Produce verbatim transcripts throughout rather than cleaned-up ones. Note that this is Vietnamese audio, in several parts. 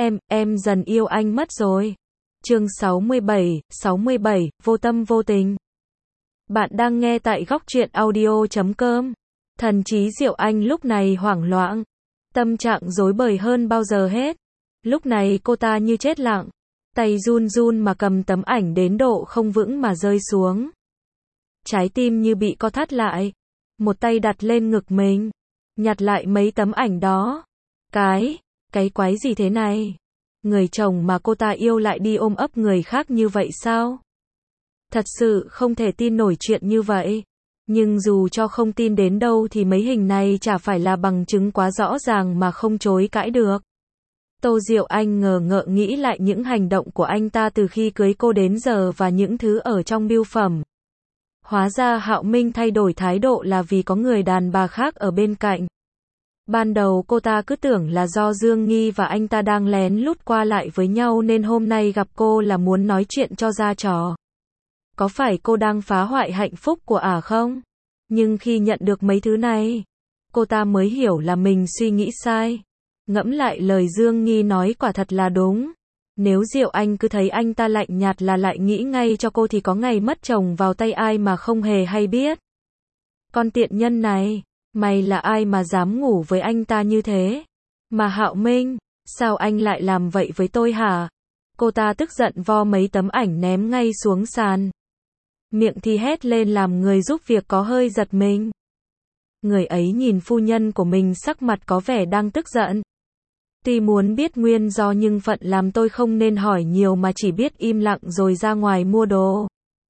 Em, em dần yêu anh mất rồi. Chương sáu mươi bảy, sáu mươi bảy, vô tâm vô tình. Bạn đang nghe tại góc truyện audio chấm com. Thần trí Diệu Anh lúc này hoảng loạn, tâm trạng rối bời hơn bao giờ hết. Lúc này cô ta như chết lặng, tay run run mà cầm tấm ảnh đến độ không vững mà rơi xuống. Trái tim như bị co thắt lại, một tay đặt lên ngực mình, nhặt lại mấy tấm ảnh đó. Cái, cái quái gì thế này? Người chồng mà cô ta yêu lại đi ôm ấp người khác như vậy sao? Thật sự không thể tin nổi chuyện như vậy. Nhưng dù cho không tin đến đâu thì mấy hình này chả phải là bằng chứng quá rõ ràng mà không chối cãi được. Tô Diệu Anh ngờ ngợ nghĩ lại những hành động của anh ta từ khi cưới cô đến giờ và những thứ ở trong bưu phẩm. Hóa ra Hạo Minh thay đổi thái độ là vì có người đàn bà khác ở bên cạnh. Ban đầu cô ta cứ tưởng là do Dương Nghi và anh ta đang lén lút qua lại với nhau nên hôm nay gặp cô là muốn nói chuyện cho ra trò. Có phải cô đang phá hoại hạnh phúc của ả không? Nhưng khi nhận được mấy thứ này, cô ta mới hiểu là mình suy nghĩ sai. Ngẫm lại lời Dương Nghi nói quả thật là đúng. Nếu Diệu Anh cứ thấy anh ta lạnh nhạt là lại nghĩ ngay cho cô thì có ngày mất chồng vào tay ai mà không hề hay biết. Con tiện nhân này, mày là ai mà dám ngủ với anh ta như thế? Mà Hạo Minh, sao anh lại làm vậy với tôi hả? Cô ta tức giận vo mấy tấm ảnh ném ngay xuống sàn. Miệng thì hét lên làm người giúp việc có hơi giật mình. Người ấy nhìn phu nhân của mình sắc mặt có vẻ đang tức giận. Tuy muốn biết nguyên do nhưng phận làm tôi không nên hỏi nhiều mà chỉ biết im lặng rồi ra ngoài mua đồ.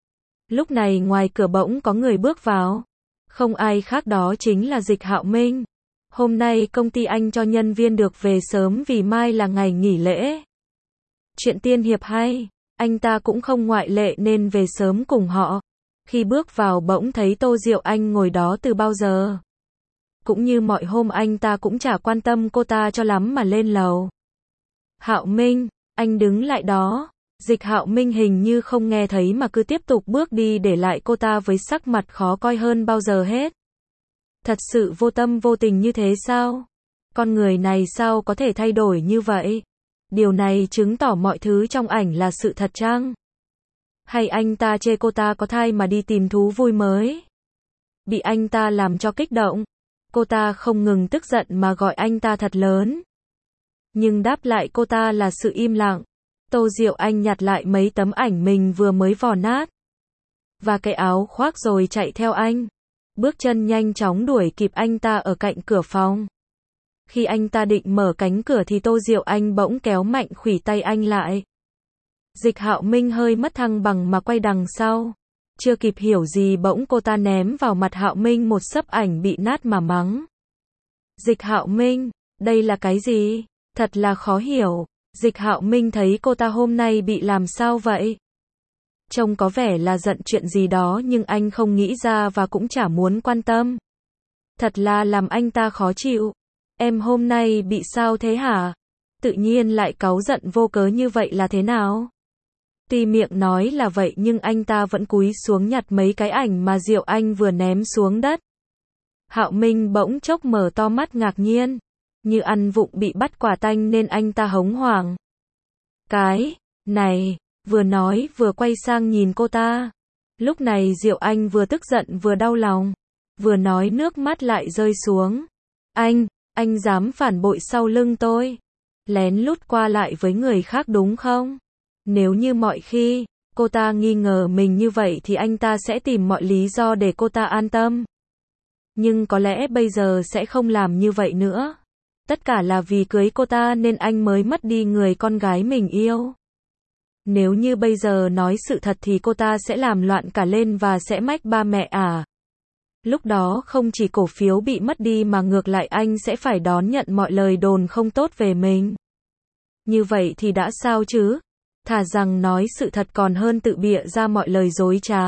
Lúc này ngoài cửa bỗng có người bước vào. Không ai khác đó chính là Dịch Hạo Minh. Hôm nay công ty anh cho nhân viên được về sớm vì mai là ngày nghỉ lễ. Chuyện tiên hiệp hay, anh ta cũng không ngoại lệ nên về sớm cùng họ. Khi bước vào bỗng thấy Tô Diệu Anh ngồi đó từ bao giờ. Cũng như mọi hôm anh ta cũng chả quan tâm cô ta cho lắm mà lên lầu. Hạo Minh, anh đứng lại đó. Dịch Hạo Minh hình như không nghe thấy mà cứ tiếp tục bước đi để lại cô ta với sắc mặt khó coi hơn bao giờ hết. Thật sự vô tâm vô tình như thế sao? Con người này sao có thể thay đổi như vậy? Điều này chứng tỏ mọi thứ trong ảnh là sự thật chăng? Hay anh ta chê cô ta có thai mà đi tìm thú vui mới? Bị anh ta làm cho kích động, cô ta không ngừng tức giận mà gọi anh ta thật lớn. Nhưng đáp lại cô ta là sự im lặng. Tô Diệu Anh nhặt lại mấy tấm ảnh mình vừa mới vò nát và cái áo khoác rồi chạy theo anh. Bước chân nhanh chóng đuổi kịp anh ta ở cạnh cửa phòng. Khi anh ta định mở cánh cửa thì Tô Diệu Anh bỗng kéo mạnh khuỷu tay anh lại. Dịch Hạo Minh hơi mất thăng bằng mà quay đằng sau. Chưa kịp hiểu gì bỗng cô ta ném vào mặt Hạo Minh một xấp ảnh bị nát mà mắng. Dịch Hạo Minh, đây là cái gì? Thật là khó hiểu. Dịch Hạo Minh thấy cô ta hôm nay bị làm sao vậy? Trông có vẻ là giận chuyện gì đó nhưng anh không nghĩ ra và cũng chả muốn quan tâm. Thật là làm anh ta khó chịu. Em hôm nay bị sao thế hả? Tự nhiên lại cáu giận vô cớ như vậy là thế nào? Tuy miệng nói là vậy nhưng anh ta vẫn cúi xuống nhặt mấy cái ảnh mà Diệu Anh vừa ném xuống đất. Hạo Minh bỗng chốc mở to mắt ngạc nhiên. Như ăn vụng bị bắt quả tang nên anh ta hống hoảng. Cái, này, vừa nói vừa quay sang nhìn cô ta. Lúc này Diệu Anh vừa tức giận vừa đau lòng. Vừa nói nước mắt lại rơi xuống. Anh, anh dám phản bội sau lưng tôi. Lén lút qua lại với người khác đúng không? Nếu như mọi khi, cô ta nghi ngờ mình như vậy thì anh ta sẽ tìm mọi lý do để cô ta an tâm. Nhưng có lẽ bây giờ sẽ không làm như vậy nữa. Tất cả là vì cưới cô ta nên anh mới mất đi người con gái mình yêu. Nếu như bây giờ nói sự thật thì cô ta sẽ làm loạn cả lên và sẽ mách ba mẹ à. Lúc đó không chỉ cổ phiếu bị mất đi mà ngược lại anh sẽ phải đón nhận mọi lời đồn không tốt về mình. Như vậy thì đã sao chứ? Thà rằng nói sự thật còn hơn tự bịa ra mọi lời dối trá.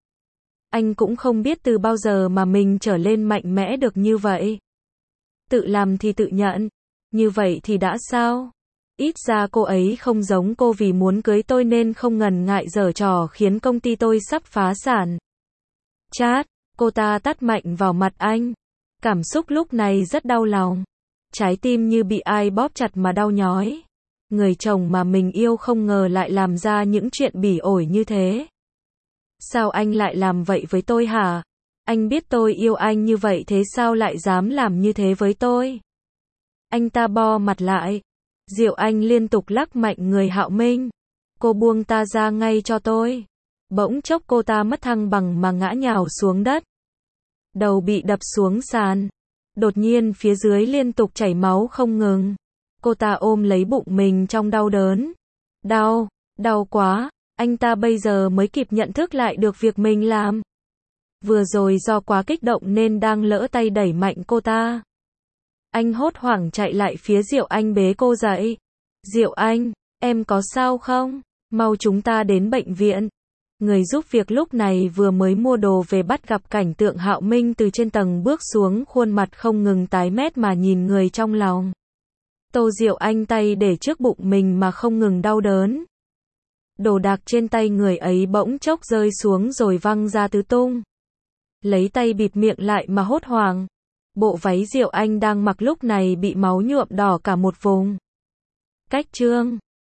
Anh cũng không biết từ bao giờ mà mình trở lên mạnh mẽ được như vậy. Tự làm thì tự nhận. Như vậy thì đã sao? Ít ra cô ấy không giống cô vì muốn cưới tôi nên không ngần ngại giở trò khiến công ty tôi sắp phá sản. Chát, cô ta tát mạnh vào mặt anh. Cảm xúc lúc này rất đau lòng. Trái tim như bị ai bóp chặt mà đau nhói. Người chồng mà mình yêu không ngờ lại làm ra những chuyện bỉ ổi như thế. Sao anh lại làm vậy với tôi hả? Anh biết tôi yêu anh như vậy thế sao lại dám làm như thế với tôi? Anh ta bo mặt lại. Diệu Anh liên tục lắc mạnh người Hạo Minh. Cô buông ta ra ngay cho tôi. Bỗng chốc cô ta mất thăng bằng mà ngã nhào xuống đất. Đầu bị đập xuống sàn. Đột nhiên phía dưới liên tục chảy máu không ngừng. Cô ta ôm lấy bụng mình trong đau đớn. Đau, đau quá. Anh ta bây giờ mới kịp nhận thức lại được việc mình làm. Vừa rồi do quá kích động nên đang lỡ tay đẩy mạnh cô ta. Anh hốt hoảng chạy lại phía Diệu Anh bế cô dậy. Diệu Anh, em có sao không? Mau chúng ta đến bệnh viện. Người giúp việc lúc này vừa mới mua đồ về bắt gặp cảnh tượng Hạo Minh từ trên tầng bước xuống, khuôn mặt không ngừng tái mét mà nhìn người trong lòng. Tô Diệu Anh tay để trước bụng mình mà không ngừng đau đớn. Đồ đạc trên tay người ấy bỗng chốc rơi xuống rồi văng ra tứ tung. Lấy tay bịt miệng lại mà hốt hoảng. Bộ váy Diệu Anh đang mặc lúc này bị máu nhuộm đỏ cả một vùng. Cách chương